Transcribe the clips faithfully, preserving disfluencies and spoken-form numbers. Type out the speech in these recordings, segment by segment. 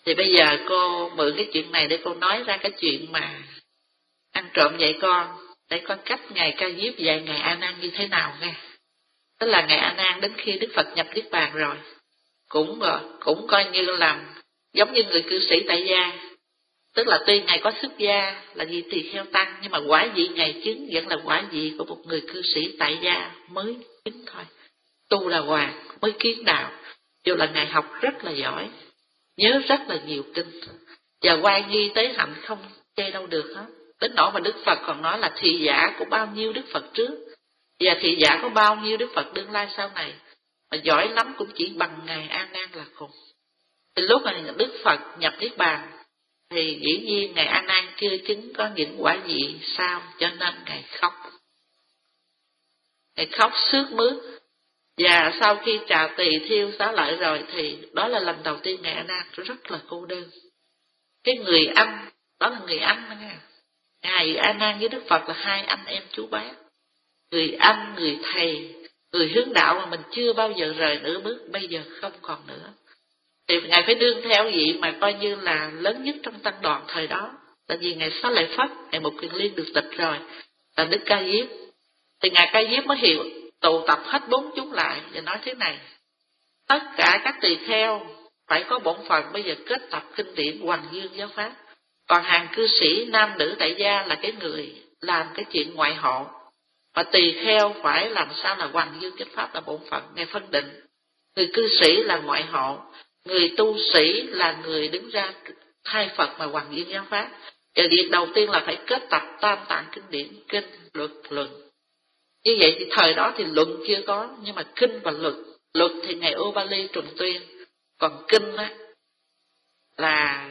Thì bây giờ cô mượn cái chuyện này để cô nói ra cái chuyện mà ăn trộm dạy con, để có cách Ngài Ca Diếp dạy Ngài A Nan như thế nào nghe. Tức là Ngài A Nan đến khi Đức Phật nhập Niết Bàn rồi, cũng cũng coi như là giống như người cư sĩ tại gia. Tức là tuy Ngài có xuất gia là vị tỳ kheo tăng, nhưng mà quả vị Ngài chứng vẫn là quả vị của một người cư sĩ tại gia mới chứng thôi. Tu là hoàng mới kiến đạo, dù là Ngài học rất là giỏi, nhớ rất là nhiều kinh, và oai nghi tế hạnh không chê đâu được hết. Đến nỗi mà Đức Phật còn nói là thị giả của bao nhiêu Đức Phật trước, và thị giả có bao nhiêu Đức Phật đương lai sau này, mà giỏi lắm cũng chỉ bằng Ngài A Nan là cùng. Thì lúc mà Đức Phật nhập Niết Bàn thì dĩ nhiên Ngài A Nan chưa chứng có những quả vị sao, cho nên Ngài khóc. Ngài khóc sướt mướt. Và sau khi trà tỳ thiêu xá lợi rồi thì đó là lần đầu tiên Ngài A Nan rất là cô đơn. Cái người anh, đó là người anh đó nghe. Ngài A Nan với Đức Phật là hai anh em chú bác. Người anh, người thầy, người hướng đạo mà mình chưa bao giờ rời nửa bước, bây giờ không còn nữa. Thì Ngài phải đương theo vị mà coi như là lớn nhất trong tăng đoàn thời đó. Tại vì Ngài Xá Lợi Phất, Ngài Mục Kiền Liên được tịch rồi, là Đức Ca Diếp. Thì Ngài Ca Diếp mới hiểu, tụ tập hết bốn chúng lại và nói thế này: tất cả các tỳ kheo phải có bổn phận bây giờ kết tập kinh điển Hoằng Dương giáo pháp. Còn hàng cư sĩ nam nữ tại gia là cái người làm cái chuyện ngoại hộ, mà tỳ kheo phải làm sao là Hoằng Dương chánh pháp là bổn phận. Ngài phân định người cư sĩ là ngoại hộ, người tu sĩ là người đứng ra thay Phật mà Hoằng Dương giáo pháp. Và việc đầu tiên là phải kết tập tam tạng kinh điển, kinh, luật, luận. Như vậy thì thời đó thì luận chưa có, nhưng mà kinh và luật. Luật thì Ngài Ubali trùng tuyên, còn kinh á là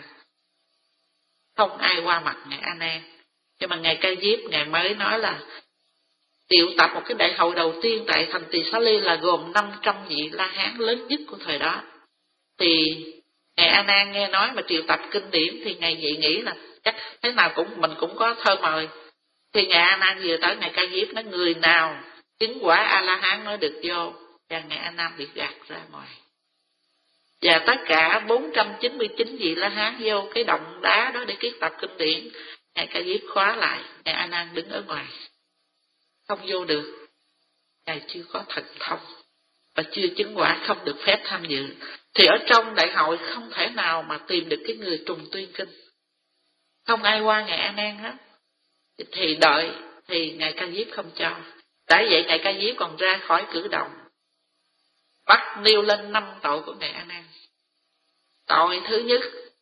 không ai qua mặt Ngài A Nan. Nhưng mà Ngài Ca Diếp, Ngài mới nói là triệu tập một cái đại hội đầu tiên tại thành Tỳ Xá Ly là gồm năm trăm vị La Hán lớn nhất của thời đó. Thì Ngài A Nan nghe nói mà triệu tập kinh điển thì Ngài vậy nghĩ là chắc thế nào cũng mình cũng có thơ mời. Thì Ngài A Nan vừa tới Ngài Ca Diếp nói người nào chứng quả A La Hán nói được vô, và Ngài A Nan bị gạt ra ngoài. Và tất cả bốn trăm chín mươi chín vị La Hán vô cái động đá đó để kiết tập kinh điển. Ngài Ca Diếp khóa lại, Ngài A Nan đứng ở ngoài, không vô được. Ngài chưa có thần thông và chưa chứng quả, không được phép tham dự. Thì ở trong đại hội không thể nào mà tìm được cái người trùng tuyên kinh, không ai qua Ngài A Nan hết. Thì đợi thì Ngài Ca Diếp không cho. Đã vậy Ngài Ca Diếp còn ra khỏi cử động, bắt nêu lên năm tội của Ngài A Nan. Tội thứ nhất,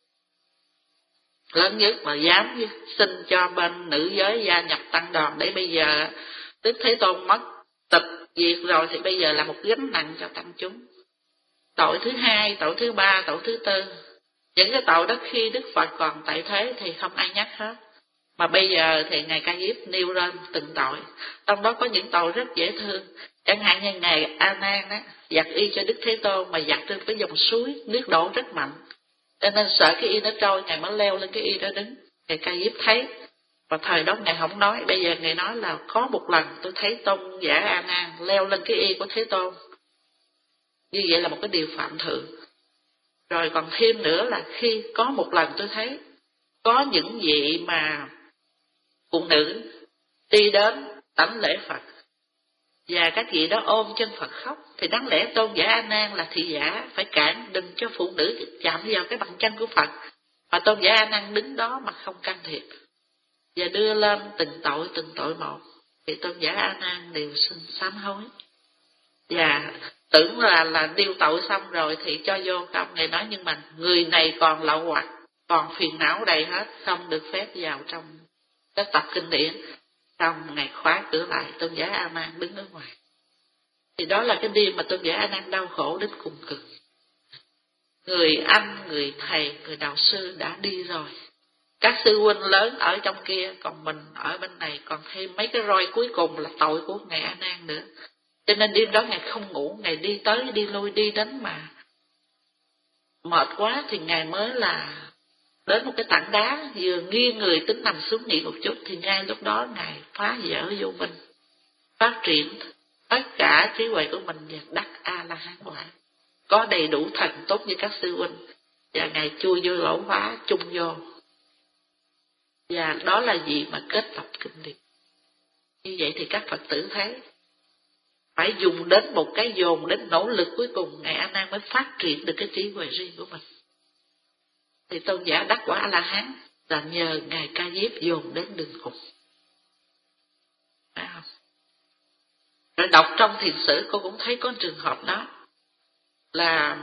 lớn nhất mà dám xin cho bên nữ giới gia nhập tăng đoàn, để bây giờ Đức Thế Tôn mất tịch diệt rồi thì bây giờ là một gánh nặng cho tăng chúng. Tội thứ hai, tội thứ ba, tội thứ tư, những cái tội đó khi Đức Phật còn tại thế thì không ai nhắc hết, mà bây giờ thì Ngài Ca Diếp nêu lên từng tội. Trong đó có những tội rất dễ thương, chẳng hạn như Ngài A Nan á giặt y cho Đức Thế Tôn, mà giặt trên cái dòng suối, nước đổ rất mạnh, cho nên sợ cái y nó trôi, Ngài mới leo lên cái y đó đứng. Ngài Ca Diếp thấy, và thời đó Ngài không nói, bây giờ Ngài nói là có một lần tôi thấy tôn giả A Nan leo lên cái y của Thế Tôn. Như vậy là một cái điều phạm thượng. Rồi còn thêm nữa là khi có một lần tôi thấy có những vị mà phụ nữ đi đến tảnh lễ Phật, và các vị đó ôm chân Phật khóc, thì đáng lẽ tôn giả A Nan là thị giả phải cản đừng cho phụ nữ chạm vào cái bàn chân của Phật, mà tôn giả A Nan đứng đó mà không can thiệp và đưa lên từng tội từng tội một. Thì tôn giả A Nan đều xin sám hối và tưởng là là điêu tội xong rồi thì cho vô không. Ngài nói nhưng mà người này còn lậu hoặc, còn phiền não đầy hết, không được phép vào trong cái tập kinh điển. Xong Ngài khóa cửa lại, tôn giả A Nan đứng ở ngoài. Thì đó là cái đêm mà tôn giả A Nan đau khổ đến cùng cực. Người anh, người thầy, người đạo sư đã đi rồi, các sư huynh lớn ở trong kia, còn mình ở bên này còn thêm mấy cái roi cuối cùng là tội của Ngài A Nan nữa. Cho nên đêm đó Ngài không ngủ, Ngài đi tới đi lui đi đến mà mệt quá thì Ngài mới là đến một cái tảng đá, vừa nghiêng người tính nằm xuống nghỉ một chút, thì ngay lúc đó Ngài phá vỡ vô minh, phát triển tất cả trí huệ của mình và đắc A La Hán quả, có đầy đủ thần tốt như các sư huynh. và Ngài chui vô lỗ khóa chung vô. Và đó là gì mà kết tập kinh điển. Như vậy thì các Phật tử thấy phải dùng đến một cái dồn đến nỗ lực cuối cùng Ngài A Nan mới phát triển được cái trí huệ riêng của mình. Thì tôn giả đắc quả A La Hán là nhờ Ngài Ca Diếp dồn đến đường cùng. Phải không? Rồi đọc trong thiền sử cô cũng thấy có trường hợp đó là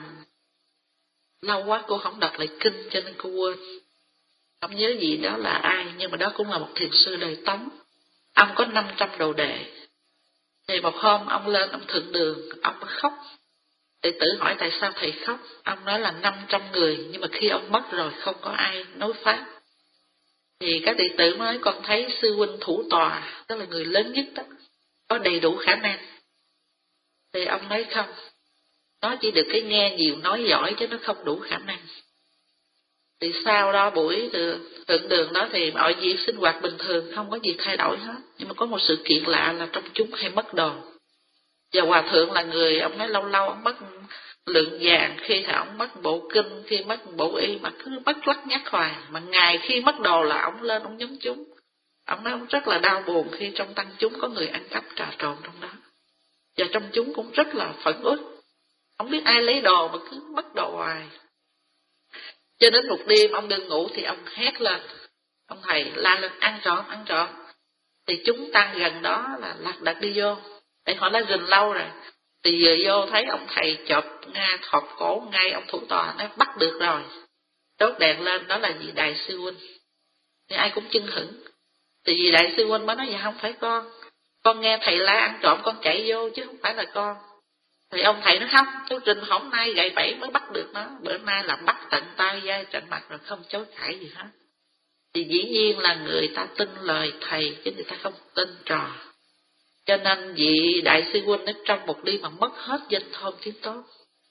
lâu quá cô không đọc lại kinh cho nên cô quên, không nhớ gì đó là ai, nhưng mà đó cũng là một thiền sư đời Tống. Ông có năm trăm đồ đệ. Thì một hôm ông lên ông thượng đường, ông khóc. Đệ tử hỏi tại sao thầy khóc? Ông nói là năm trăm người, nhưng mà khi ông mất rồi không có ai nối pháp. Thì các đệ tử nói con thấy sư huynh thủ tòa, tức là người lớn nhất đó, có đầy đủ khả năng. Thì ông nói không, nó chỉ được cái nghe nhiều nói giỏi chứ nó không đủ khả năng. Thì sau đó buổi thượng đường đó thì mọi việc sinh hoạt bình thường, không có gì thay đổi hết. Nhưng mà có một sự kiện lạ là trong chúng hay mất đồ. Và hòa thượng là người, ông nói lâu lâu ông mất lượng vàng, khi thì ông mất bộ kinh, khi mất bộ y, mà cứ mất lắc nhắc hoài. Mà ngày khi mất đồ là ông lên ông nhóm chúng. Ông nói ông rất là đau buồn khi trong tăng chúng có người ăn cắp trà trộn trong đó. Và trong chúng cũng rất là phẫn uất. Không biết ai lấy đồ mà cứ mất đồ hoài. Cho đến một đêm ông đừng ngủ thì ông hét lên. Ông thầy la lên ăn trộm, ăn trộm. Thì chúng tăng gần đó là lạc đặt đi vô. Để họ đã rình lâu rồi. Thì vừa vô thấy ông thầy chộp Nga thọt cổ ngay ông thủ tòa, nói bắt được rồi. Đốt đèn lên, đó là vị đại sư huynh. Thì ai cũng chưng hửng. Thì vị đại sư huynh mới nói dạ không phải con. Con nghe thầy la ăn trộm con chạy vô chứ không phải là con. Thì ông thầy nói không, tôi trình hôm nay gậy bẫy mới bắt được nó. Bữa nay là bắt tận tay dai trận mặt rồi không chối cãi gì hết. Thì dĩ nhiên là người ta tin lời thầy chứ người ta không tin trò. Cho nên vị đại sư huynh trong một đêm mà mất hết danh thơm tiếng tốt.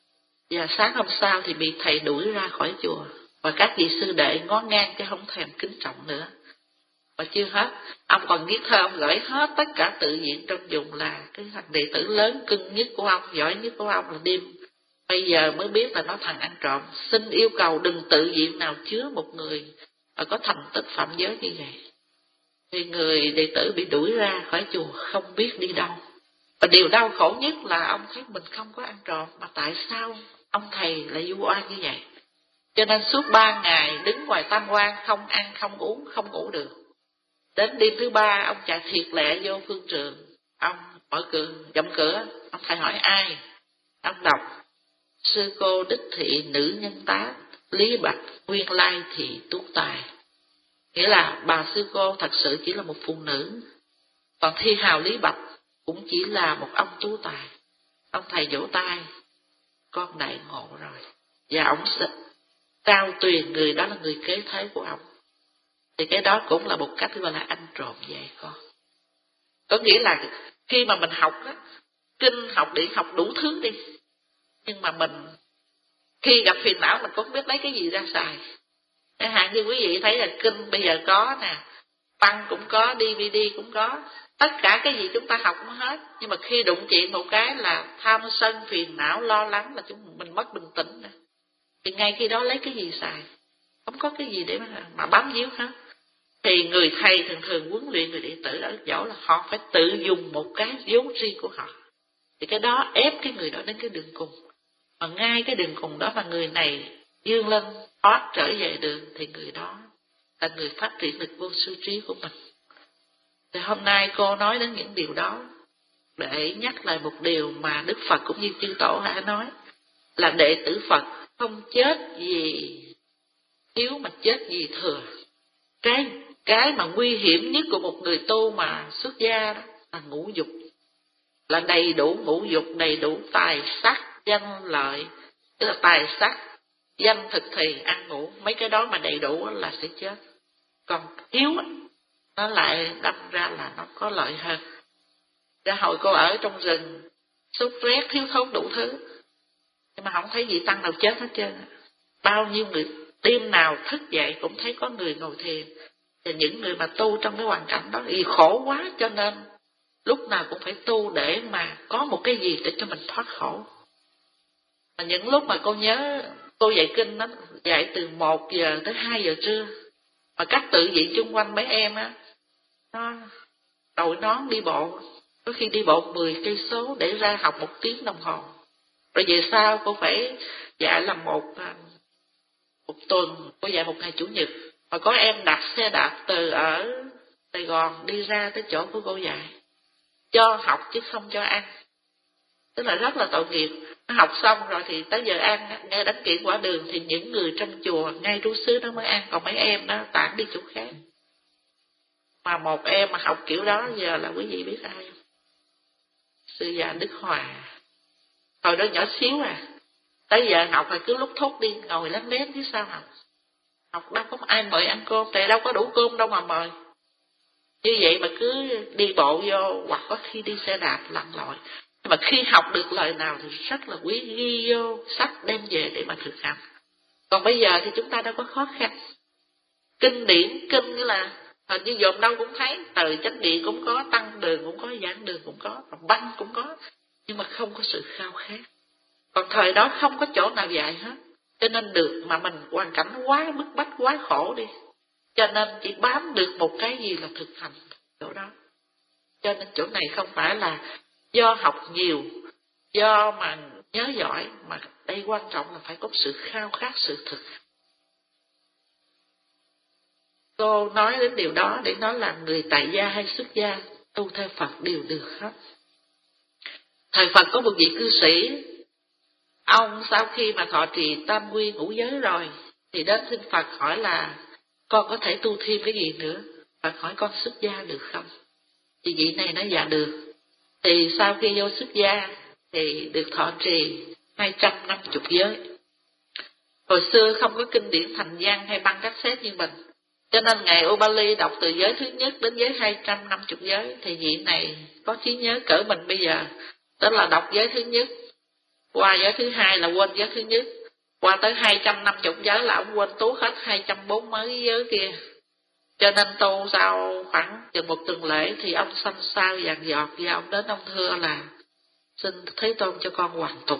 Và sáng hôm sau thì bị thầy đuổi ra khỏi chùa. Và các vị sư đệ ngó ngang chứ không thèm kính trọng nữa. Và chưa hết, ông còn viết thơ, ông gửi hết tất cả tự viện trong vùng là cái thằng đệ tử lớn cưng nhất của ông, giỏi nhất của ông là đêm. Bây giờ mới biết là nó thằng ăn trộm. Xin yêu cầu đừng tự viện nào chứa một người và có thành tích phạm giới như vậy. Thì người đệ tử bị đuổi ra khỏi chùa không biết đi đâu. Và điều đau khổ nhất là ông thấy mình không có ăn trộm, mà tại sao ông thầy lại vu oan như vậy? Cho nên suốt ba ngày đứng ngoài tam quan, không ăn, không uống, không ngủ được. Đến đêm thứ ba, ông chạy thiệt lẹ vô phương trường. Ông mở cửa, dậm cửa, ông thầy hỏi ai? Ông đọc, sư cô đích thị nữ nhân tá, lý bạch, nguyên lai thị tú tài. Nghĩa là bà sư cô thật sự chỉ là một phụ nữ. Còn thi hào lý bạch cũng chỉ là một ông tú tài. Ông thầy vỗ tay, con đại ngộ rồi. Và ông sẽ trao tuyền người đó là người kế thế của ông. Thì cái đó cũng là một cách gọi là ăn trộm vậy con. Có nghĩa là khi mà mình học á, kinh học điển học đủ thứ đi. Nhưng mà mình khi gặp phiền não mình cũng không biết lấy cái gì ra xài. Chẳng hạn như quý vị thấy là kinh bây giờ có nè, băng cũng có, đê vê đê cũng có. Tất cả cái gì chúng ta học cũng hết. Nhưng mà khi đụng chuyện một cái là tham sân, phiền não, lo lắng là chúng mình mất bình tĩnh nè. Thì ngay khi đó lấy cái gì xài? Không có cái gì để mà, mà bám víu hết. Thì người thầy thường thường huấn luyện người đệ tử ở chỗ là họ phải tự dùng một cái vốn riêng của họ. Thì cái đó ép cái người đó đến cái đường cùng. Mà ngay cái đường cùng đó mà người này vươn lên thoát trở về đường thì người đó là người phát triển được vô sư trí của mình. Thì hôm nay cô nói đến những điều đó để nhắc lại một điều mà Đức Phật cũng như chư tổ đã nói là đệ tử Phật không chết vì thiếu mà chết vì thừa. Cái cái mà nguy hiểm nhất của một người tu mà xuất gia đó là ngũ dục, là đầy đủ ngũ dục, đầy đủ tài sắc danh lợi, tức là tài sắc danh thực thì ăn ngủ, mấy cái đó mà đầy đủ là sẽ chết. Còn thiếu nó lại đâm ra là nó có lợi hơn. Ra hồi cô ở trong rừng sốt rét thiếu thốn đủ thứ, nhưng mà không thấy gì tăng nào chết hết trơn. Bao nhiêu người đêm nào thức dậy cũng thấy có người ngồi thiền. Và những người mà tu trong cái hoàn cảnh đó thì khổ quá, cho nên lúc nào cũng phải tu để mà có một cái gì để cho mình thoát khổ. Mà những lúc mà cô nhớ Cô dạy kinh nó dạy từ một giờ tới hai giờ trưa. Mà các tự viện chung quanh mấy em á, nó đội nón đi bộ, có khi đi bộ mười cây số để ra học một tiếng đồng hồ. Rồi về sau cô phải dạy là một một tuần, cô dạy một ngày chủ nhật. Mà có em đặt xe đạp từ ở Sài Gòn đi ra tới chỗ của cô dạy, cho học chứ không cho ăn. Tức là rất là tội nghiệp. Nó học xong rồi thì tới giờ ăn, nghe đánh kiện quả đường thì những người trong chùa ngay trú xứ đó mới ăn, còn mấy em đó tản đi chỗ khác. Mà một em mà học kiểu đó giờ là quý vị biết ai không? Sư già Đức Hòa. Hồi đó nhỏ xíu à, tới giờ học là cứ lúc thúc đi ngồi lắm lét chứ sao học. Học đâu có ai mời ăn cơm, tại đâu có đủ cơm đâu mà mời. Như vậy mà cứ đi bộ vô, hoặc có khi đi xe đạp lặn lội. Nhưng mà khi học được lời nào thì rất là quý, ghi vô sách đem về để mà thực hành. Còn bây giờ thì chúng ta đâu có khó khăn. Kinh điển, kinh như là hình như dồn đâu cũng thấy, từ chánh điện cũng có, tăng đường cũng có, giảng đường cũng có, băng cũng có, nhưng mà không có sự khao khát. Còn thời đó không có chỗ nào dạy hết, cho nên được mà mình hoàn cảnh quá bức bách, quá khổ đi, cho nên chỉ bám được một cái gì là thực hành chỗ đó. Cho nên chỗ này không phải là do học nhiều, do mà nhớ giỏi, mà đây quan trọng là phải có sự khao khát, sự thực. Cô nói đến điều đó để nói là người tại gia hay xuất gia tu theo Phật đều được hết. Thời Phật có một vị cư sĩ, ông sau khi mà thọ trì tam quy ngũ giới rồi thì đến xin Phật hỏi là con có thể tu thêm cái gì nữa. Phật hỏi con xuất gia được không? Thì vị này nói dạ được. Thì sau khi vô xuất gia thì được thọ trì hai trăm năm mươi giới. Hồi xưa không có kinh điển thành văn hay băng cassette như mình, cho nên Ngài Ubali đọc từ giới thứ nhất đến giới hai trăm năm mươi giới, thì vị này có trí nhớ cỡ mình bây giờ, tức là đọc giới thứ nhất, qua giới thứ hai là quên giới thứ nhất, qua tới hai trăm năm mươi giới là ông quên tú hết hai trăm bốn mươi mấy giới kia. Cho nên tu sau khoảng chừng một tuần lễ thì ông xanh xao vàng giọt, và ông đến ông thưa là xin Thế Tôn cho con hoàn tục.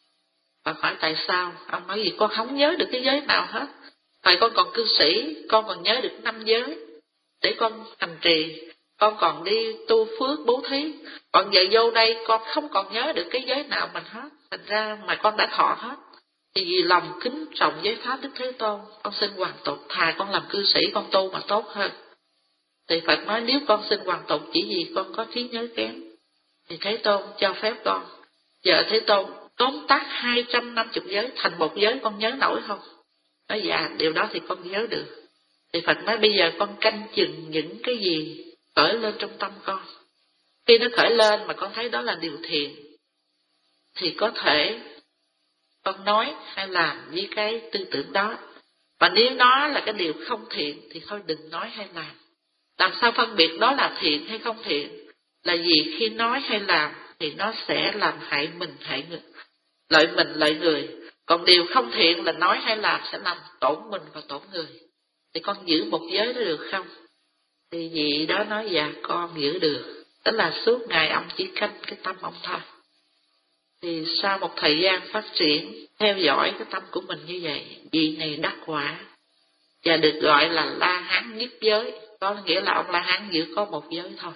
Và hỏi tại sao? Ông nói gì con không nhớ được cái giới nào hết. Tại con còn cư sĩ, con còn nhớ được năm giới để con hành trì, con còn đi tu phước bố thí. Còn giờ vô đây con không còn nhớ được cái giới nào mình hết, thành ra mà con đã thọ hết. Thì vì lòng kính trọng giới pháp Đức Thế Tôn, con xin hoàn tục, thà con làm cư sĩ con tu mà tốt hơn. Thì Phật nói nếu con xin hoàn tục chỉ vì con có trí nhớ kém, thì Thế Tôn cho phép con. Giờ Thế Tôn tóm tắt hai trăm năm mươi giới thành một giới, con nhớ nổi không? Nói dạ, điều đó thì con nhớ được. Thì Phật nói bây giờ con canh chừng những cái gì khởi lên trong tâm con. Khi nó khởi lên mà con thấy đó là điều thiện, thì có thể con nói hay làm với cái tư tưởng đó. Và nếu nó là cái điều không thiện thì thôi đừng nói hay làm. Làm sao phân biệt đó là thiện hay không thiện? Là vì khi nói hay làm thì nó sẽ làm hại mình, hại người, lợi mình, lợi người. Còn điều không thiện là nói hay làm sẽ làm tổn mình và tổn người. Thì con giữ một giới đó được không? Thì vị đó nói dạ con giữ được. Tức là suốt ngày ông chỉ canh cái tâm ông thôi. Thì sau một thời gian phát triển, theo dõi cái tâm của mình như vậy, vị này đắc quả và được gọi là La Hán nhất giới. Có nghĩa là ông La Hán giữ có một giới thôi.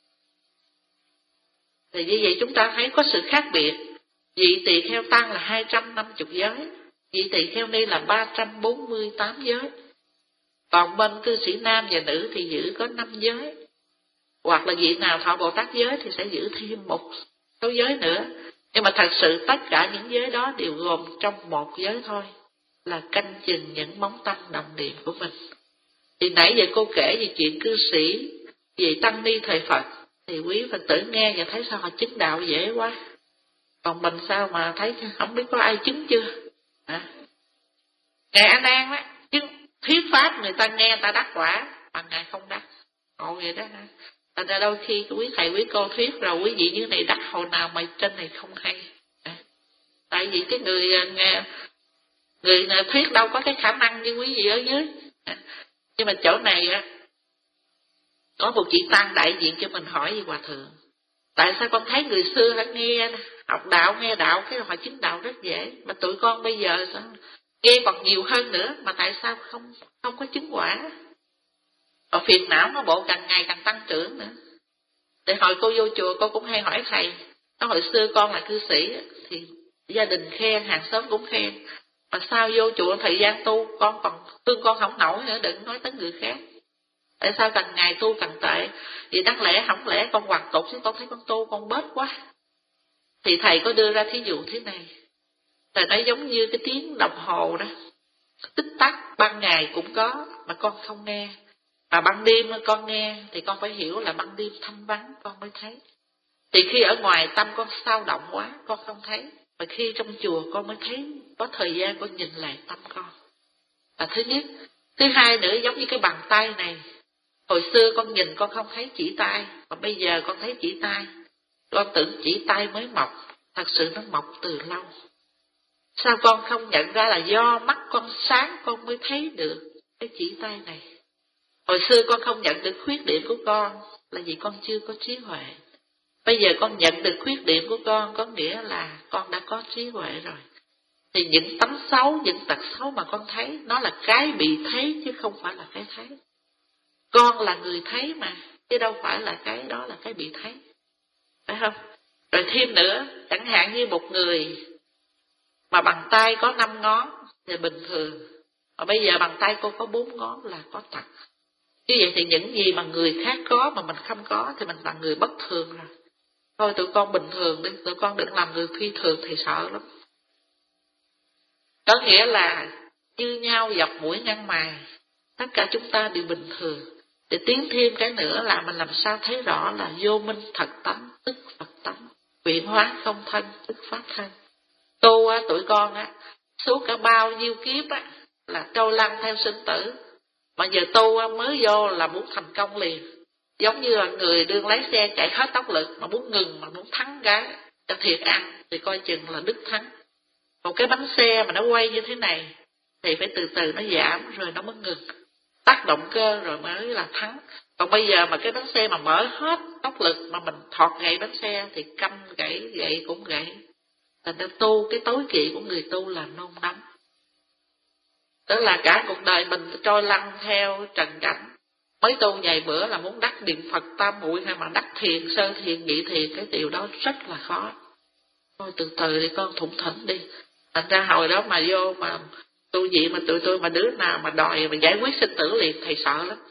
Thì như vậy chúng ta thấy có sự khác biệt. Vị tỳ kheo tăng là hai trăm năm mươi giới, vị tỳ kheo ni là ba trăm bốn mươi tám giới. Còn bên cư sĩ nam và nữ thì giữ có năm giới. Hoặc là vị nào thọ Bồ Tát giới thì sẽ giữ thêm một số giới nữa. Nhưng mà thật sự tất cả những giới đó đều gồm trong một giới thôi, là canh chừng những móng tâm đồng niệm của mình. Thì nãy giờ cô kể về chuyện cư sĩ, về tăng ni thời Phật, thì quý Phật tử nghe và thấy sao họ chứng đạo dễ quá. Còn mình sao mà thấy không biết có ai chứng chưa? À. Ngài A Nan đó, chứng thuyết pháp người ta nghe người ta đắc quả, mà Ngài không đắc. Ngộ vậy đó hả? Thành ra đôi khi quý thầy quý cô thuyết rồi quý vị như này đắc hồi nào mà trên này không hay. À. Tại vì cái người nghe người thuyết đâu có cái khả năng như quý vị ở dưới. À. Nhưng mà chỗ này á, có một chị tăng đại diện cho mình hỏi với Hòa Thượng. Tại sao con thấy người xưa đã nghe học đạo, nghe đạo, cái họ chứng đạo rất dễ. Mà tụi con bây giờ sao nghe còn nhiều hơn nữa, mà tại sao không không có chứng quả? Và phiền não nó bộ càng ngày càng tăng trưởng nữa. Để hồi cô vô chùa cô cũng hay hỏi thầy, nó hồi xưa con là cư sĩ thì gia đình khen, hàng xóm cũng khen, mà sao vô chùa thời gian tu con còn thương con không nổi nữa, đừng nói tới người khác. Tại sao càng ngày tu càng tệ? Vì đáng lẽ không lẽ con hoàn tục chứ con thấy con tu con bớt quá. Thì thầy có đưa ra thí dụ thế này. Thầy nói giống như cái tiếng đồng hồ đó, tích tắc ban ngày cũng có mà con không nghe, mà ban đêm con nghe thì con phải hiểu là ban đêm thăm vắng con mới thấy. Thì khi ở ngoài tâm con sao động quá con không thấy, mà khi trong chùa con mới thấy, có thời gian con nhìn lại tâm con. Là thứ nhất. Thứ hai nữa, giống như cái bàn tay này, hồi xưa con nhìn con không thấy chỉ tay, mà bây giờ con thấy chỉ tay. Con tưởng chỉ tay mới mọc, thật sự nó mọc từ lâu. Sao con không nhận ra là do mắt con sáng con mới thấy được cái chỉ tay này? Hồi xưa con không nhận được khuyết điểm của con là vì con chưa có trí huệ. Bây giờ con nhận được khuyết điểm của con có nghĩa là con đã có trí huệ rồi. Thì những tánh xấu, những tật xấu mà con thấy, nó là cái bị thấy chứ không phải là cái thấy. Con là người thấy mà, chứ đâu phải là cái đó là cái bị thấy. Phải không? Rồi thêm nữa, chẳng hạn như một người mà bàn tay có năm ngón thì bình thường, mà bây giờ bàn tay cô có bốn ngón là có tật. Như vậy thì những gì mà người khác có mà mình không có thì mình là người bất thường rồi. Thôi tụi con bình thường đi, tụi con đừng làm người phi thường thì sợ lắm. Có nghĩa là như nhau dọc mũi ngăn mày, tất cả chúng ta đều bình thường. Để tiến thêm cái nữa là mình làm sao thấy rõ là vô minh thật tánh tức Phật tánh, chuyển hóa không thân tức pháp thân. Tu á, tụi con á, suốt cả bao nhiêu kiếp á là trôi lăn theo sinh tử, mà giờ tu á, mới vô là muốn thành công liền. Giống như là người đương lái xe chạy hết tốc lực mà muốn ngừng, mà muốn thắng cái cho thiệt ăn thì coi chừng là đứt thắng. Một cái bánh xe mà nó quay như thế này thì phải từ từ nó giảm rồi nó mới ngừng, tắt động cơ rồi mới là thắng. Còn bây giờ mà cái bánh xe mà mở hết tốc lực mà mình thọt gậy bánh xe thì căm gãy gậy cũng gãy. Thành ra tu, cái tối kỵ của người tu là nôn nóng. Đó là cả cuộc đời mình trôi lăn theo trần cảnh. Mới tu vài bữa là muốn đắc niệm Phật tam muội hay mà đắc thiền, sơ thiền, nhị thiền, cái điều đó rất là khó. Thôi từ từ đi con, thủng thỉnh đi. Thành ra hồi đó mà vô mà tu gì mà tụi tôi mà đứa nào mà đòi mà giải quyết sinh tử liền, thầy sợ lắm.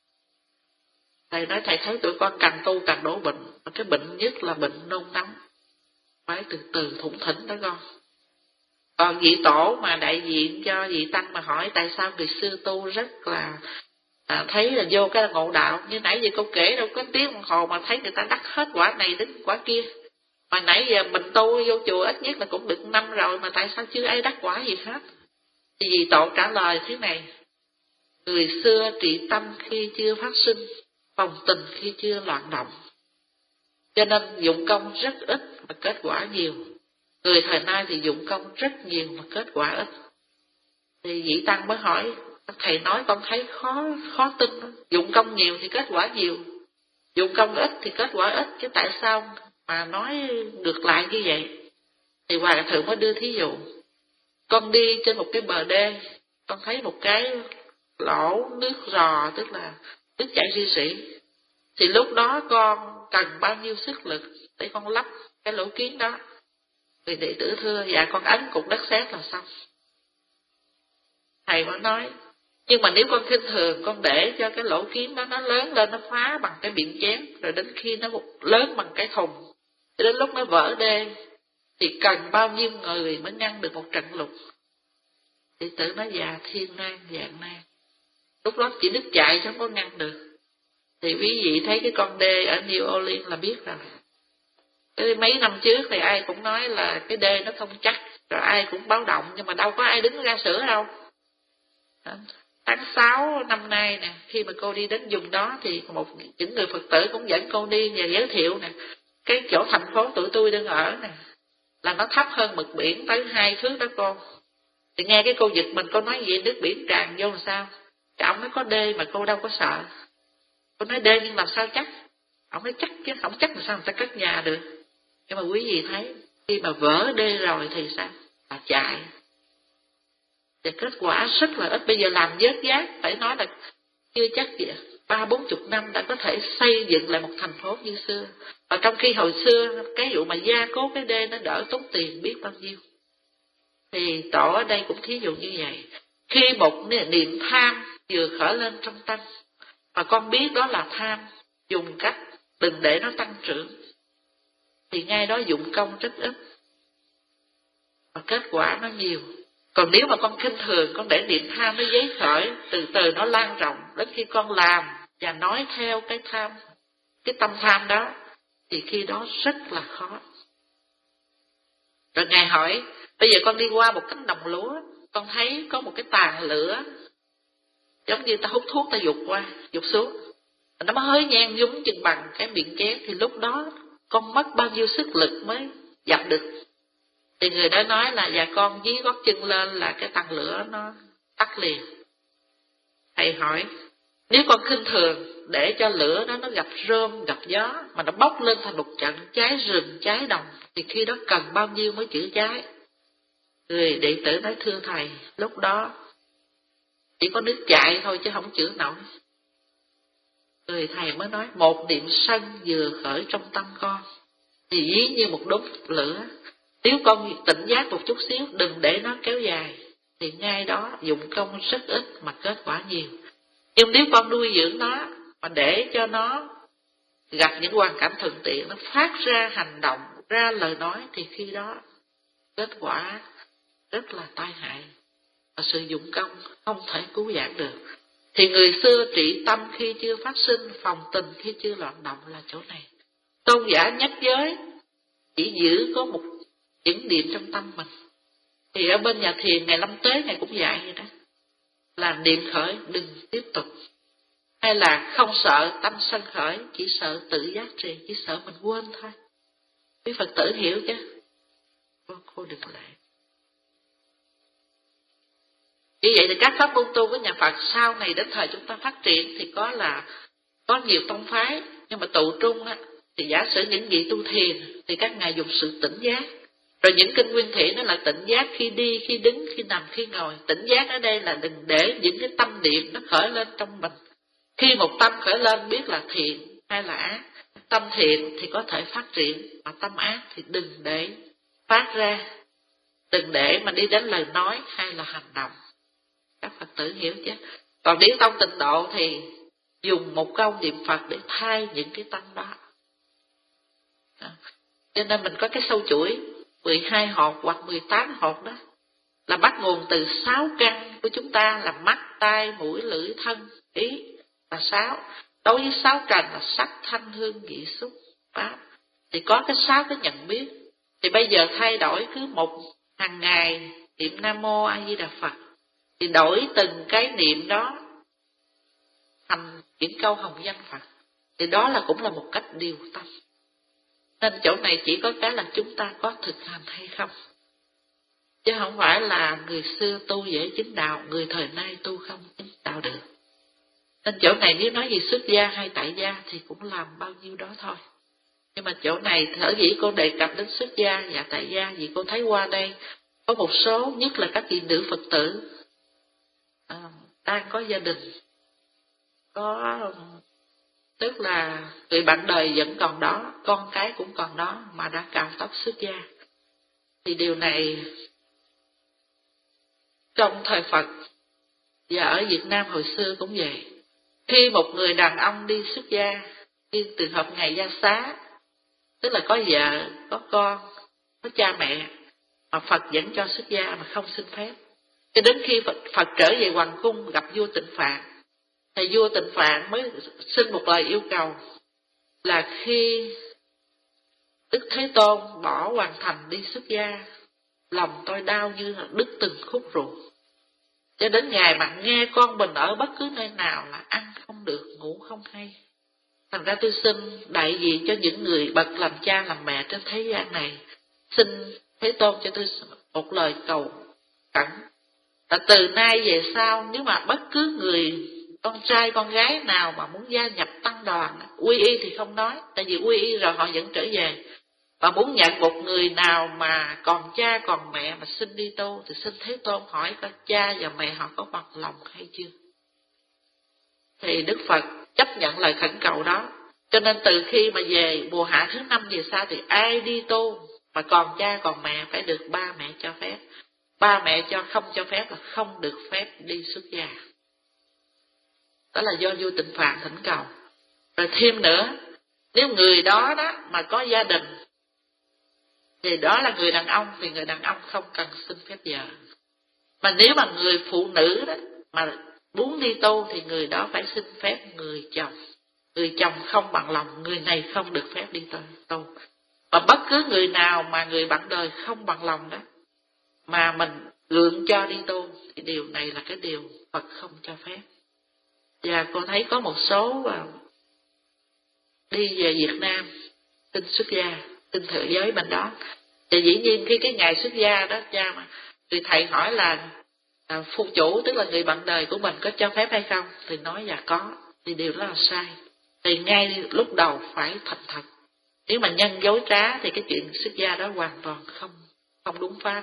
Thầy nói thầy thấy tụi con càng tu càng đổ bệnh, mà cái bệnh nhất là bệnh nôn nóng. Phải từ từ thủng thỉnh đó con. Còn vị tổ mà đại diện cho vị tăng mà hỏi tại sao người xưa tu rất là à, thấy là vô cái ngộ đạo, như nãy giờ cô kể đâu có tiếng đồng hồ mà thấy người ta đắc hết quả này đến quả kia. Mà nãy giờ mình tu vô chùa ít nhất là cũng được năm rồi mà tại sao chưa ai đắc quả gì hết? Thì vị tổ trả lời thế này: người xưa trị tâm khi chưa phát sinh, phòng tình khi chưa loạn động, cho nên dụng công rất ít mà kết quả nhiều. Người thời nay thì dụng công rất nhiều mà kết quả ít. Thì vị tăng mới hỏi, thầy nói con thấy khó khó tin, dụng công nhiều thì kết quả nhiều, dụng công ít thì kết quả ít, chứ tại sao mà nói ngược lại như vậy? Thì Hòa Thượng mới đưa thí dụ. Con đi trên một cái bờ đê, con thấy một cái lỗ nước rò, tức là nước chảy ri rỉ. Thì lúc đó con cần bao nhiêu sức lực để con lắp cái lỗ kiến đó? Người đệ tử thưa, dạ con ấn cục đất sét là xong. Thầy mới nói, nhưng mà nếu con khinh thường, con để cho cái lỗ kiếm đó nó lớn lên, nó phá bằng cái miệng chén, rồi đến khi nó lớn bằng cái thùng, đến lúc nó vỡ đê, thì cần bao nhiêu người mới ngăn được một trận lụt? Đệ tử nói dạ thiên nan dạng nan. Lúc đó chỉ nước chạy chứ không có ngăn được. Thì quý vị thấy cái con đê ở New Orleans là biết rồi. Cái mấy năm trước thì ai cũng nói là cái đê nó không chắc, rồi ai cũng báo động, nhưng mà đâu có ai đứng ra sửa đâu. Tháng sáu năm nay nè, khi mà cô đi đến vùng đó thì một những người Phật tử cũng dẫn cô đi và giới thiệu nè, cái chỗ thành phố tụi tôi đang ở nè, là nó thấp hơn mực biển tới hai thước đó cô. Thì nghe cái cô giật mình, cô nói vậy nước biển tràn vô làm sao? Cái ông nói có đê mà cô đâu có sợ. Cô nói đê nhưng làm sao chắc? Ông nói chắc chứ, không chắc làm sao người ta cất nhà được. Nhưng mà quý vị thấy, khi mà vỡ đê rồi thì sao? Là chạy. Và kết quả rất là ít. Bây giờ làm vớt vát, phải nói là chưa chắc gì ba bốn chục năm đã có thể xây dựng lại một thành phố như xưa. Và trong khi hồi xưa cái vụ mà gia cố cái đê nó đỡ tốn tiền biết bao nhiêu. Thì tổ ở đây cũng thí dụ như vậy. Khi một niệm tham vừa khởi lên trong tâm, và con biết đó là tham, dùng cách đừng để nó tăng trưởng, thì ngay đó dụng công rất ít, và kết quả nó nhiều. Còn nếu mà con khinh thường, con để niệm tham nó giấy khởi, từ từ nó lan rộng, đến khi con làm và nói theo cái tham, cái tâm tham đó, thì khi đó rất là khó. Rồi Ngài hỏi, bây giờ con đi qua một cánh đồng lúa, con thấy có một cái tàn lửa, giống như ta hút thuốc ta dục qua, dục xuống, nó mới hơi nhan nhúng chừng bằng cái miệng chén, thì lúc đó con mất bao nhiêu sức lực mới dập được. Thì người đó nói là dạ con dí gót chân lên là cái tàn lửa nó tắt liền. Thầy hỏi, nếu con khinh thường để cho lửa đó nó gặp rơm, gặp gió, mà nó bốc lên thành một trận cháy rừng, cháy đồng, thì khi đó cần bao nhiêu mới chữa cháy? Người đệ tử nói thưa thầy, lúc đó chỉ có nước chạy thôi chứ không chữa nổi. Người thầy mới nói, một niệm sân vừa khởi trong tâm con, thì ví như một đốm lửa. Nếu con tỉnh giác một chút xíu, đừng để nó kéo dài, thì ngay đó dụng công rất ít mà kết quả nhiều. Nhưng nếu con nuôi dưỡng nó, mà để cho nó gặp những hoàn cảnh thuận tiện, nó phát ra hành động, ra lời nói, thì khi đó kết quả rất là tai hại, và sự dụng công không thể cứu vãn được. Thì người xưa trị tâm khi chưa phát sinh, phòng tình khi chưa loạn động là chỗ này. Tôn giả nhất giới chỉ giữ có một những niệm trong tâm mình. Thì ở bên nhà thiền ngày Lâm Tế Ngài cũng dạy vậy đó, là niệm khởi đừng tiếp tục, hay là không sợ tâm sân khởi, chỉ sợ tự giác trì, chỉ sợ mình quên thôi. Quý Phật tử hiểu chứ? Cô, cô đừng lại. Như vậy thì các pháp môn tu của nhà Phật sau này đến thời chúng ta phát triển thì có là có nhiều tông phái, nhưng mà tụ trung á, thì giả sử những vị tu thiền thì các ngài dùng sự tỉnh giác. Rồi những kinh nguyên thủy nó là tỉnh giác khi đi, khi đứng, khi nằm, khi ngồi. Tỉnh giác ở đây là đừng để những cái tâm niệm nó khởi lên trong mình. Khi một tâm khởi lên biết là thiện hay là ác. Tâm thiện thì có thể phát triển, mà tâm ác thì đừng để phát ra. Đừng để mà đi đến lời nói hay là hành động. Các Phật tử hiểu chứ? Còn điển tông tịnh độ thì dùng một câu niệm Phật để thay những cái tâm đó. Đó. Cho nên mình có cái sâu chuỗi mười hai hột hoặc mười tám hột đó, là bắt nguồn từ sáu căn của chúng ta là mắt, tai, mũi, lưỡi, thân, ý là sáu. Đối với sáu trần là sắc, thanh, hương, vị, xúc, pháp. Thì có cái sáu cái nhận biết. Thì bây giờ thay đổi cứ một hàng ngày niệm Nam Mô A Di Đà Phật, thì đổi từng cái niệm đó thành những câu hồng danh Phật. Thì đó là cũng là một cách điều tâm. Nên chỗ này chỉ có cái là chúng ta có thực hành hay không, chứ không phải là người xưa tu dễ chứng đạo, người thời nay tu không chứng đạo được. Nên chỗ này nếu nói gì xuất gia hay tại gia thì cũng làm bao nhiêu đó thôi. Nhưng mà chỗ này thở dĩ cô đề cập đến xuất gia và tại gia, vì cô thấy qua đây có một số, nhất là các vị nữ Phật tử à, đang có gia đình, có tức là người bạn đời vẫn còn đó, con cái cũng còn đó, mà đã cạo tóc xuất gia. Thì điều này trong thời Phật và ở Việt Nam hồi xưa cũng vậy. Khi một người đàn ông đi xuất gia, như trường hợp ngày gia xá, tức là có vợ, có con, có cha mẹ, mà Phật vẫn cho xuất gia mà không xin phép. Cho đến khi Phật, Phật trở về hoàng cung gặp vua Tịnh Phạn, thầy vua Tịnh Phạn mới xin một lời yêu cầu là khi Đức Thế Tôn bỏ hoàng thành đi xuất gia, lòng tôi đau như là đứt từng khúc ruột. Cho đến ngày mà nghe con mình ở bất cứ nơi nào là ăn không được, ngủ không hay. Thành ra tôi xin đại diện cho những người bậc làm cha làm mẹ trên thế gian này, xin Thế Tôn cho tôi một lời cầu khẩn, là từ nay về sau nếu mà bất cứ người con trai con gái nào mà muốn gia nhập tăng đoàn, quy y thì không nói, tại vì quy y rồi họ vẫn trở về. Và muốn nhận một người nào mà còn cha còn mẹ mà xin đi tu thì xin Thế Tôn hỏi coi cha và mẹ họ có bằng lòng hay chưa. Thì Đức Phật chấp nhận lời khẩn cầu đó. Cho nên từ khi mà về mùa hạ thứ năm về sau thì ai đi tu mà còn cha còn mẹ phải được ba mẹ cho phép. Ba mẹ cho không cho phép là không được phép đi xuất gia. Đó là do vua Tịnh Phạn thỉnh cầu. Rồi thêm nữa, nếu người đó đó mà có gia đình thì đó là người đàn ông, thì người đàn ông không cần xin phép vợ. Mà nếu mà người phụ nữ đó mà muốn đi tu thì người đó phải xin phép người chồng. Người chồng không bằng lòng, người này không được phép đi tu. Và bất cứ người nào mà người bạn đời không bằng lòng đó mà mình gượng cho đi tu thì điều này là cái điều Phật không cho phép. Và cô thấy có một số đi về Việt Nam xin xuất gia, xin thử giới bên đó. Và dĩ nhiên khi cái ngày xuất gia đó cha mà người thầy hỏi là à, phu chủ tức là người bạn đời của mình có cho phép hay không, thì nói là có, thì điều đó là sai. Thì ngay lúc đầu phải thành thật. Nếu mà nhân dối trá thì cái chuyện xuất gia đó hoàn toàn không không đúng pháp.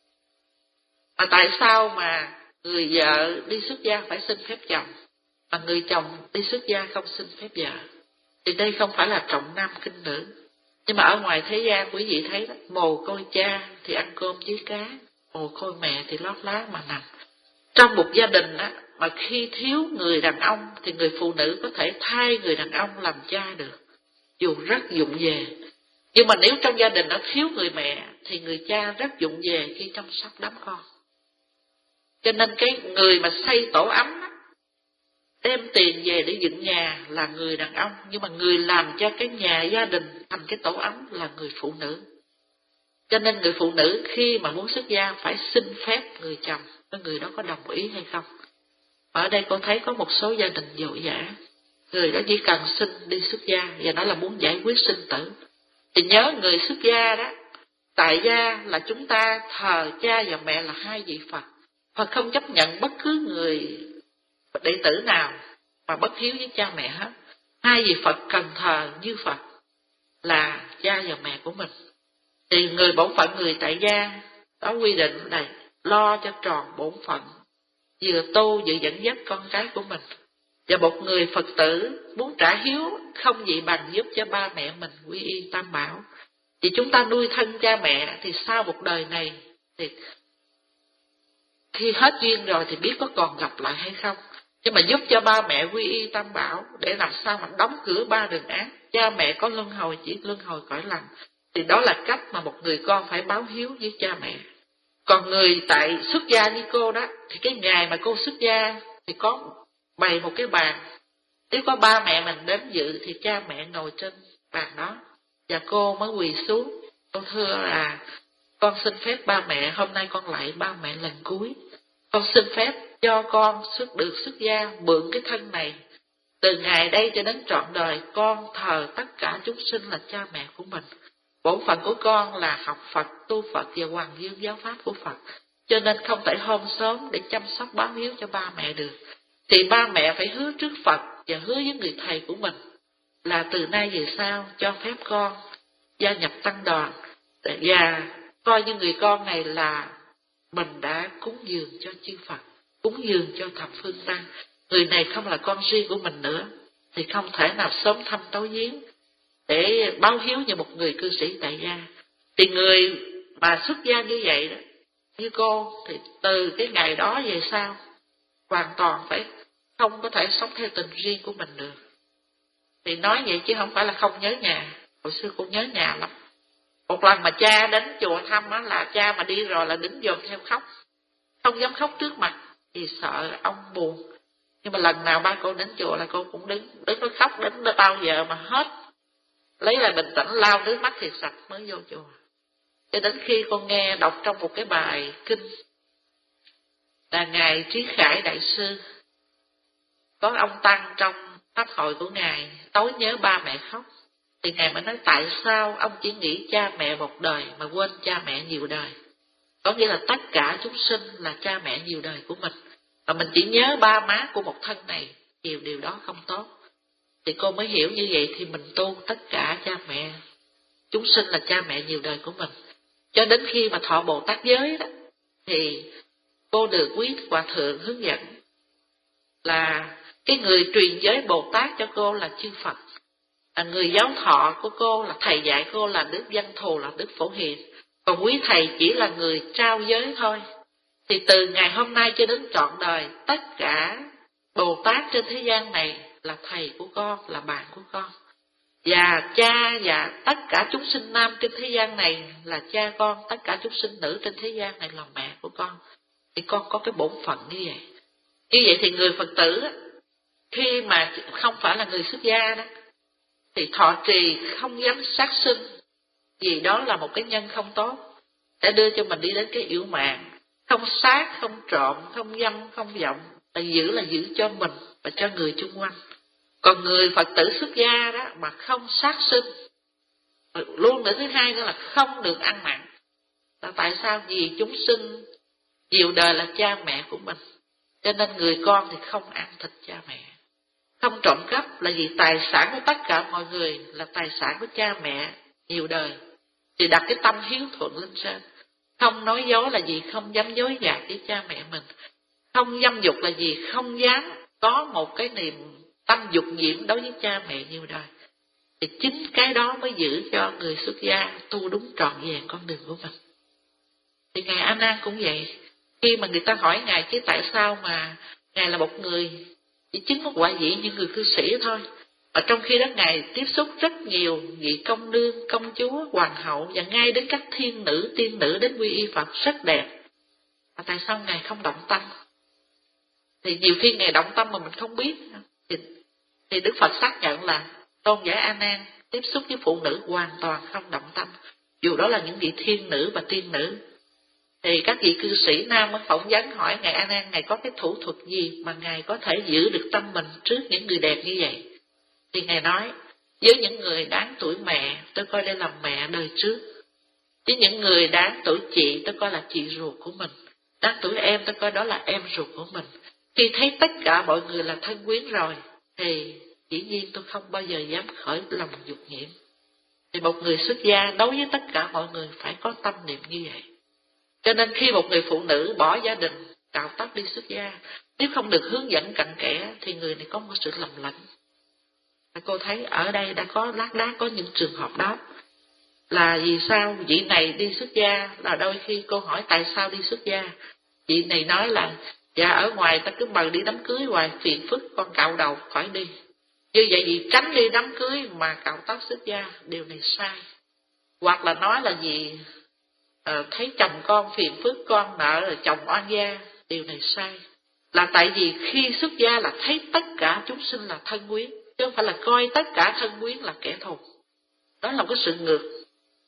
Mà tại sao mà người vợ đi xuất gia phải xin phép chồng, mà người chồng đi xuất gia không xin phép vợ? Thì đây không phải là trọng nam khinh nữ. Nhưng mà ở ngoài thế gian quý vị thấy đó, mồ côi cha thì ăn cơm dưới cá, mồ côi mẹ thì lót lá mà nằm. Trong một gia đình đó, mà khi thiếu người đàn ông thì người phụ nữ có thể thay người đàn ông làm cha được, dù rất vụng về. Nhưng mà nếu trong gia đình nó thiếu người mẹ thì người cha rất vụng về khi chăm sóc đám con. Cho nên cái người mà xây tổ ấm đó, đem tiền về để dựng nhà là người đàn ông, nhưng mà người làm cho cái nhà gia đình thành cái tổ ấm là người phụ nữ. Cho nên người phụ nữ khi mà muốn xuất gia phải xin phép người chồng, người đó có đồng ý hay không. Ở đây cô thấy có một số gia đình vội vã, người đó chỉ cần xin đi xuất gia và đó là muốn giải quyết sinh tử. Thì nhớ người xuất gia đó, tại gia là chúng ta thờ cha và mẹ là hai vị Phật. Phật không chấp nhận bất cứ người đệ tử nào mà bất hiếu với cha mẹ hết. Hai vị Phật cần thờ như Phật là cha và mẹ của mình. Thì người bổn phận người tại gia đó quy định này, lo cho tròn bổn phận, vừa tu vừa dẫn dắt con cái của mình. Và một người Phật tử muốn trả hiếu không gì bằng giúp cho ba mẹ mình quy y tam bảo. Thì chúng ta nuôi thân cha mẹ thì sau một đời này thì khi hết duyên rồi thì biết có còn gặp lại hay không. Nhưng mà giúp cho ba mẹ quy y tam bảo để làm sao mà đóng cửa ba đường ác. Cha mẹ có luân hồi chỉ luân hồi cõi lành. Thì đó là cách mà một người con phải báo hiếu với cha mẹ. Còn người tại xuất gia như cô đó, thì cái ngày mà cô xuất gia thì có bày một cái bàn. Nếu có ba mẹ mình đến dự thì cha mẹ ngồi trên bàn đó. Và cô mới quỳ xuống. Cô thưa là con xin phép ba mẹ, hôm nay con lại ba mẹ lần cuối. Con xin phép cho con xuất được xuất gia mượn cái thân này. Từ ngày đây cho đến trọn đời con thờ tất cả chúng sinh là cha mẹ của mình. Bổn phận của con là học Phật, tu Phật và hoàn dương giáo pháp của Phật. Cho nên không thể hôm sớm để chăm sóc báo hiếu cho ba mẹ được. Thì ba mẹ phải hứa trước Phật và hứa với người thầy của mình là từ nay về sau cho phép con gia nhập tăng đoàn. Và coi như người con này là mình đã cúng dường cho chư Phật, cúng dường cho thập phương tăng. Người này không là con riêng của mình nữa, thì không thể nào sớm thăm tối giếng để báo hiếu như một người cư sĩ tại gia. Thì người mà xuất gia như vậy đó, như cô, thì từ cái ngày đó về sau hoàn toàn phải không có thể sống theo tình riêng của mình được. Thì nói vậy chứ không phải là không nhớ nhà. Hồi xưa cô nhớ nhà lắm. Một lần mà cha đến chùa thăm á, là cha mà đi rồi là đứng dòm theo khóc. Không dám khóc trước mặt vì sợ ông buồn. Nhưng mà lần nào ba cô đến chùa là cô cũng đứng, đứng nó khóc đến bao giờ mà hết. Lấy lại bình tĩnh lau nước mắt thì sạch mới vô chùa. Cho đến khi con nghe đọc trong một cái bài kinh là Ngài Trí Khải Đại Sư, có ông Tăng trong pháp hội của Ngài tối nhớ ba mẹ khóc. Thì Ngài mới nói tại sao ông chỉ nghĩ cha mẹ một đời mà quên cha mẹ nhiều đời. Có nghĩa là tất cả chúng sinh là cha mẹ nhiều đời của mình. Và mình chỉ nhớ ba má của một thân này, điều điều đó không tốt. Thì cô mới hiểu như vậy thì mình tu tất cả cha mẹ chúng sinh là cha mẹ nhiều đời của mình. Cho đến khi mà thọ Bồ Tát giới đó, thì cô được quý hòa thượng hướng dẫn là cái người truyền giới Bồ Tát cho cô là chư Phật. À, người giáo thọ của cô là thầy dạy cô là Đức Văn Thù, là Đức Phổ Hiền. Còn quý thầy chỉ là người trao giới thôi. Thì từ ngày hôm nay cho đến trọn đời, tất cả Bồ Tát trên thế gian này là thầy của con, là bạn của con. Và cha và tất cả chúng sinh nam trên thế gian này là cha con, tất cả chúng sinh nữ trên thế gian này là mẹ của con. Thì con có cái bổn phận như vậy. Như vậy thì người Phật tử khi mà không phải là người xuất gia đó, thì thọ trì không dám sát sinh, vì đó là một cái nhân không tốt, sẽ đưa cho mình đi đến cái yểu mạng. Không sát, không trộm, không dâm, không vọng, là giữ là giữ cho mình và cho người chung quanh. Còn người Phật tử xuất gia đó mà không sát sinh, luôn nữa thứ hai nữa là không được ăn mặn. Là tại sao? Vì chúng sinh nhiều đời là cha mẹ của mình, cho nên người con thì không ăn thịt cha mẹ. Không trộm cắp là vì tài sản của tất cả mọi người là tài sản của cha mẹ nhiều đời, thì đặt cái tâm hiếu thuận lên trên. Không nói dối là gì? Không dám dối gạt với cha mẹ mình. Không dâm dục là gì? Không dám có một cái niềm tâm dục nhiễm đối với cha mẹ nhiều đời. Thì chính cái đó mới giữ cho người xuất gia tu đúng trọn vẹn con đường của mình. Thì Ngài A Nan cũng vậy. Khi mà người ta hỏi Ngài chứ tại sao mà Ngài là một người chỉ chứng một quả vị như người cư sĩ thôi, ở trong khi đó Ngài tiếp xúc rất nhiều vị công nương, công chúa, hoàng hậu và ngay đến các thiên nữ, tiên nữ đến quy y Phật rất đẹp. Và tại sao Ngài không động tâm? Thì nhiều khi Ngài động tâm mà mình không biết. Thì, thì Đức Phật xác nhận là tôn giả A Nan tiếp xúc với phụ nữ hoàn toàn không động tâm, dù đó là những vị thiên nữ và tiên nữ. Thì các vị cư sĩ nam mới phỏng vấn hỏi Ngài A Nan, Ngài có cái thủ thuật gì mà Ngài có thể giữ được tâm mình trước những người đẹp như vậy? Thì Ngài nói, với những người đáng tuổi mẹ, tôi coi đây là mẹ đời trước. Với những người đáng tuổi chị, tôi coi là chị ruột của mình. Đáng tuổi em, tôi coi đó là em ruột của mình. Khi thấy tất cả mọi người là thân quyến rồi, thì dĩ nhiên tôi không bao giờ dám khởi lòng dục nhiễm. Thì một người xuất gia đối với tất cả mọi người phải có tâm niệm như vậy. Cho nên khi một người phụ nữ bỏ gia đình, cạo tóc đi xuất gia, nếu không được hướng dẫn cặn kẽ thì người này có một sự lầm lẫn. Cô thấy ở đây đã có lác đác có những trường hợp đó. Là vì sao vị này đi xuất gia, là đôi khi cô hỏi tại sao đi xuất gia, vị này nói là dạ ở ngoài ta cứ mời đi đám cưới hoài phiền phức, con cạo đầu khỏi đi. Như vậy vì tránh đi đám cưới mà cạo tóc xuất gia, điều này sai. Hoặc là nói là gì à, thấy chồng con phiền phức, con nợ rồi chồng oan gia, điều này sai. Là tại vì khi xuất gia là thấy tất cả chúng sinh là thân quyến, chứ không phải là coi tất cả thân quyến là kẻ thù. Đó là một cái sự ngược.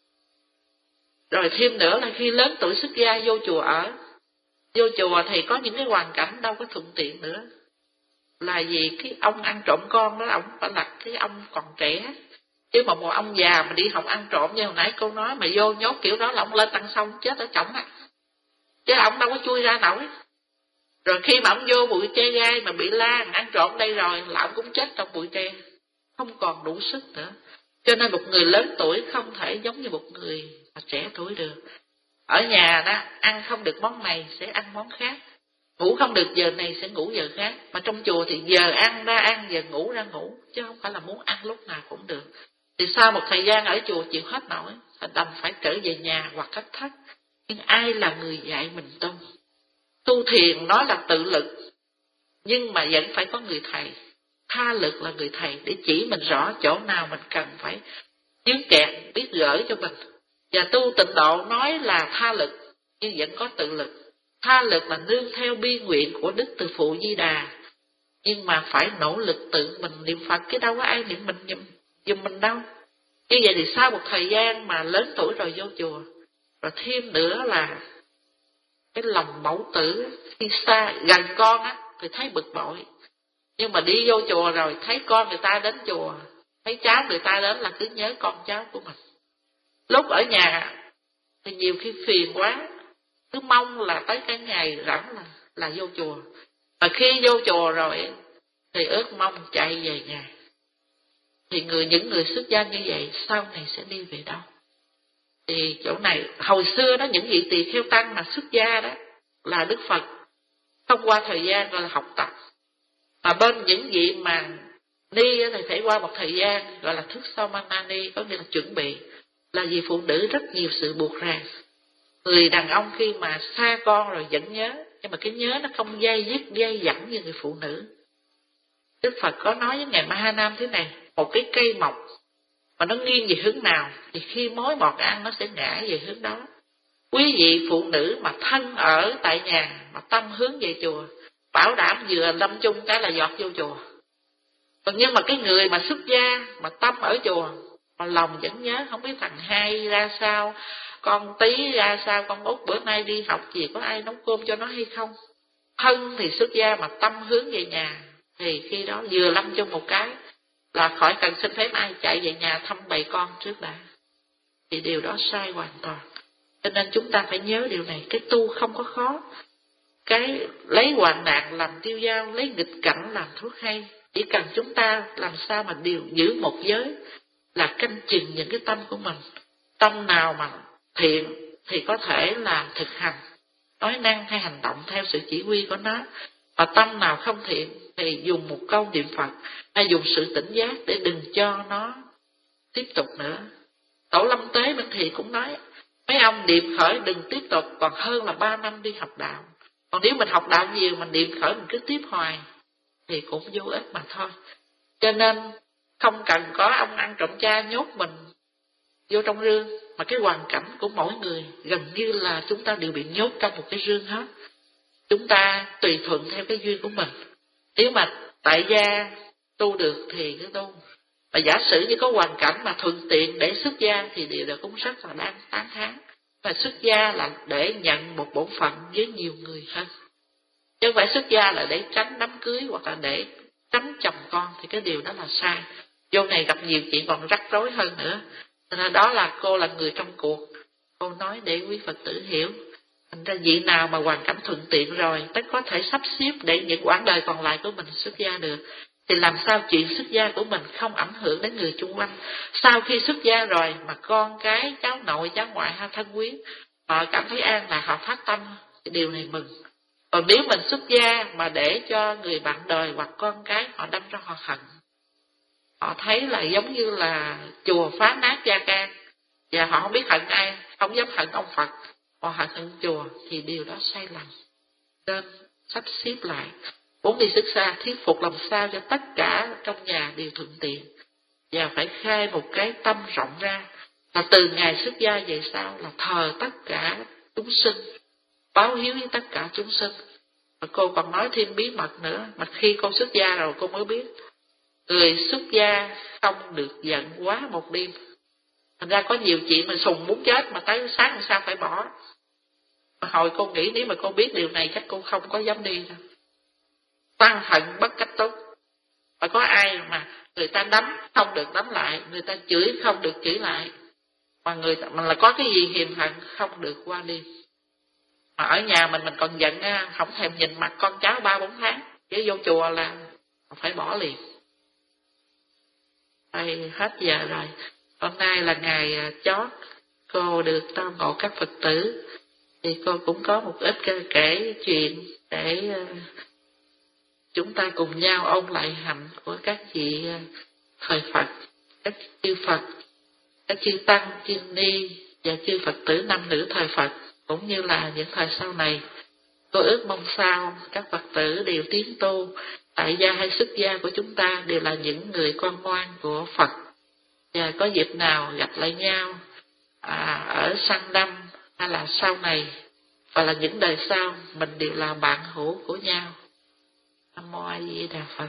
Rồi thêm nữa là khi lớn tuổi xuất gia vô chùa ở, vô chùa thì có những cái hoàn cảnh đâu có thuận tiện nữa. Là vì cái ông ăn trộm con đó, ông phải là cái ông còn trẻ. Chứ mà một ông già mà đi học ăn trộm như hồi nãy cô nói, mà vô nhốt kiểu đó là ông lên tăng xong chết ở chổng á. Chứ ông đâu có chui ra nổi. Rồi khi mà ông vô bụi tre gai mà bị la ăn trộm đây rồi là ông cũng chết trong bụi tre, không còn đủ sức nữa. Cho nên một người lớn tuổi không thể giống như một người mà trẻ tuổi được. Ở nhà đó ăn không được món này sẽ ăn món khác, ngủ không được giờ này sẽ ngủ giờ khác. Mà trong chùa thì giờ ăn ra ăn, giờ ngủ ra ngủ, chứ không phải là muốn ăn lúc nào cũng được. Thì sau một thời gian ở chùa chịu hết nổi, đành phải trở về nhà hoặc cách thất. Nhưng ai là người dạy mình tu? Tu thiền nói là tự lực, nhưng mà vẫn phải có người thầy. Tha lực là người thầy để chỉ mình rõ chỗ nào mình cần phải dướng kẹt, biết gỡ cho mình. Và tu tịnh độ nói là tha lực, nhưng vẫn có tự lực. Tha lực là nương theo bi nguyện của Đức Từ Phụ Di Đà, nhưng mà phải nỗ lực tự mình niệm Phật, chứ đâu có ai niệm mình giùm, giùm mình đâu. Như vậy thì sau một thời gian mà lớn tuổi rồi vô chùa, rồi thêm nữa là cái lòng mẫu tử khi xa gần con á thì thấy bực bội, nhưng mà đi vô chùa rồi thấy con người ta đến chùa, thấy cháu người ta đến là cứ nhớ con cháu của mình. Lúc ở nhà thì nhiều khi phiền quá, cứ mong là tới cái ngày rảnh là là vô chùa. Mà khi vô chùa rồi thì ước mong chạy về nhà. Thì người những người xuất gia như vậy sau này sẽ đi về đâu? Thì chỗ này hồi xưa đó, những vị tỳ kheo tăng mà xuất gia đó là Đức Phật không qua thời gian gọi là học tập, mà bên những vị mà ni thì phải qua một thời gian gọi là thức Samanani, có nghĩa là chuẩn bị, là vì phụ nữ rất nhiều sự buộc ràng. Người đàn ông khi mà xa con rồi vẫn nhớ, nhưng mà cái nhớ nó không dây dứt dây dẳng như người phụ nữ. Đức Phật có nói với ngài Mahanam thế này: một cái cây mọc mà nó nghiêng về hướng nào thì khi mối bọt ăn nó sẽ ngã về hướng đó. Quý vị phụ nữ mà thân ở tại nhà mà tâm hướng về chùa, bảo đảm vừa lâm chung cái là giọt vô chùa. Còn nhưng mà cái người mà xuất gia mà tâm ở chùa mà lòng vẫn nhớ, không biết thằng hai ra sao, con tí ra sao, con út bữa nay đi học gì, có ai nấu cơm cho nó hay không. Thân thì xuất gia mà tâm hướng về nhà, thì khi đó vừa lâm chung một cái là khỏi cần xin phép ai, chạy về nhà thăm bầy con trước đã. Thì điều đó sai hoàn toàn. Cho nên chúng ta phải nhớ điều này. Cái tu không có khó. Cái lấy hoạn nạn làm tiêu dao, lấy nghịch cảnh làm thuốc hay. Chỉ cần chúng ta làm sao mà điều giữ một giới, là canh chừng những cái tâm của mình. Tâm nào mà thiện thì có thể là thực hành, nói năng hay hành động theo sự chỉ huy của nó. Và tâm nào không thiện thì dùng một câu niệm Phật, hay dùng sự tỉnh giác để đừng cho nó tiếp tục nữa. Tổ Lâm Tế bên thì cũng nói, mấy ông niệm khởi đừng tiếp tục, còn hơn là ba năm đi học đạo. Còn nếu mình học đạo nhiều, mình niệm khởi mình cứ tiếp hoài thì cũng vô ích mà thôi. Cho nên không cần có ông ăn trộm cha nhốt mình vô trong rương, mà cái hoàn cảnh của mỗi người gần như là chúng ta đều bị nhốt trong một cái rương hết. Chúng ta tùy thuận theo cái duyên của mình. Nếu mà tại gia tu được thì cứ tu. Và giả sử như có hoàn cảnh mà thuận tiện để xuất gia thì điều đó cũng rất là đáng tán thán. Và xuất gia là để nhận một bổn phận với nhiều người hơn. Chứ không phải xuất gia là để tránh đám cưới hoặc là để tránh chồng con, thì cái điều đó là sai. Vô này gặp nhiều chuyện còn rắc rối hơn nữa. Nên đó là cô là người trong cuộc. Cô nói để quý Phật tử hiểu. Thành ra vị nào mà hoàn cảnh thuận tiện rồi, tất có thể sắp xếp để những quãng đời còn lại của mình xuất gia được. Thì làm sao chuyện xuất gia của mình không ảnh hưởng đến người chung quanh. Sau khi xuất gia rồi mà con cái, cháu nội, cháu ngoại hay thân quyến họ cảm thấy an là họ phát tâm, thì điều này mừng. Còn nếu mình xuất gia mà để cho người bạn đời hoặc con cái họ đâm ra họ hận, họ thấy là giống như là chùa phá nát gia can, và họ không biết hận ai, không dám hận ông Phật, họ hận hận chùa, thì điều đó sai lầm. Nên sắp xếp lại, muốn đi xuất gia thuyết phục làm sao cho tất cả trong nhà đều thuận tiện, và phải khai một cái tâm rộng ra, là từ ngày xuất gia về sau là thờ tất cả chúng sinh, báo hiếu với tất cả chúng sinh. Và cô còn nói thêm bí mật nữa, mà khi cô xuất gia rồi cô mới biết, người xuất gia không được giận quá một đêm. Thành ra có nhiều chuyện mà sùng muốn chết mà tới sáng làm sao phải bỏ. Mà hồi cô nghĩ nếu mà cô biết điều này chắc cô không có dám đi đâu. Tăng hận bất cách tốt. Mà có ai mà người ta đánh không được đánh lại, người ta chửi không được chửi lại, mà người ta, mình là có cái gì hiềm hận không được qua đêm. Mà ở nhà mình mình còn giận, không thèm nhìn mặt con cháu ba bốn tháng, chứ vô chùa là phải bỏ liền. Đây hết giờ rồi. Hôm nay là ngày chót cô được tao ngộ các Phật tử, thì cô cũng có một ít kể chuyện để chúng ta cùng nhau ôn lại hạnh của các vị thời Phật, các chư Phật, các chư Tăng, chư Ni và chư Phật tử nam nữ thời Phật, cũng như là những thời sau này. Cô ước mong sao các Phật tử đều tiến tu, tại gia hay xuất gia của chúng ta đều là những người con ngoan của Phật, và có dịp nào gặp lại nhau à, ở sanh năm hay là sau này, và là những đời sau, mình đều là bạn hữu của nhau. Nam Mô A Di Đà Phật.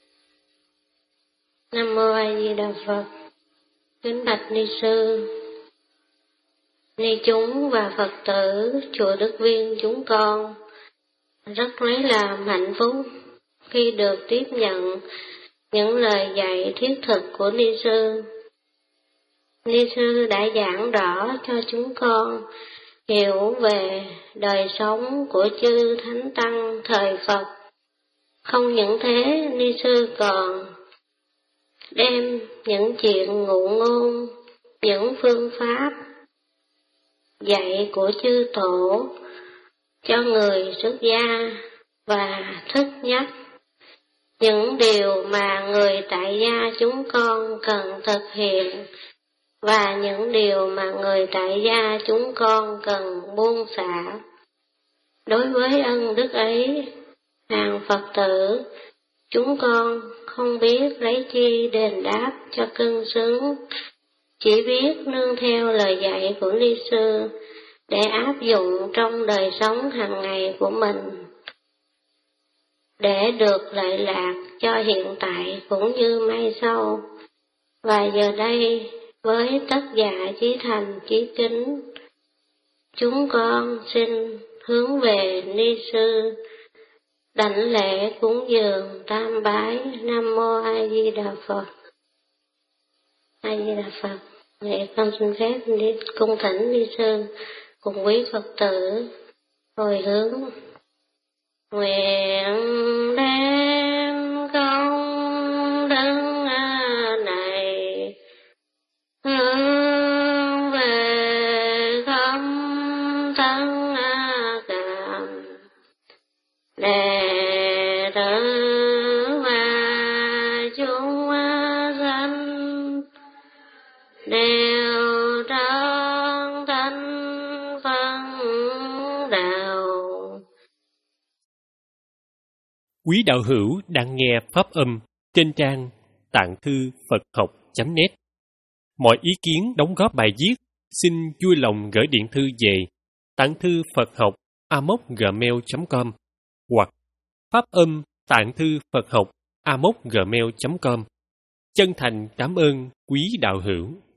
Nam Mô A Di Đà Phật. Kính bạch ni sư, ni chúng và Phật tử chùa Đức Viên chúng con rất lấy làm hạnh phúc khi được tiếp nhận những lời dạy thiết thực của ni sư. Ni sư đã giảng rõ cho chúng con hiểu về đời sống của chư Thánh Tăng thời Phật. Không những thế, ni sư còn đem những chuyện ngụ ngôn, những phương pháp dạy của chư tổ cho người xuất gia và thức nhắc những điều mà người tại gia chúng con cần thực hiện và những điều mà người tại gia chúng con cần buông xả. Đối với ân đức ấy, hàng Phật tử, chúng con không biết lấy chi đền đáp cho cưng xứng, chỉ biết nương theo lời dạy của Ni Sư để áp dụng trong đời sống hàng ngày của mình, để được lợi lạc cho hiện tại cũng như mai sau. Và giờ đây, với tất dạ chí thành chí kính, chúng con xin hướng về Ni Sư, đảnh lễ cúng dường tam bái. Nam mô A Di Đà Phật. A Di Đà Phật. Vậy con xin phép đi cung thỉnh Ni Sư cùng quý Phật tử hồi hướng. Nguyện đem công đức này hướng về khắp thân cảm đệ tử và chúng sanh đều trọn thanh phân đạo. Quý đạo hữu đang nghe pháp âm trên trang tạng thư Phật học chấm net. Mọi ý kiến đóng góp bài viết xin vui lòng gửi điện thư về tạng thư Phật học a mốc gmail chấm com hoặc pháp âm tạng thư Phật học a mốc gmail chấm com. Chân thành cảm ơn quý đạo hữu.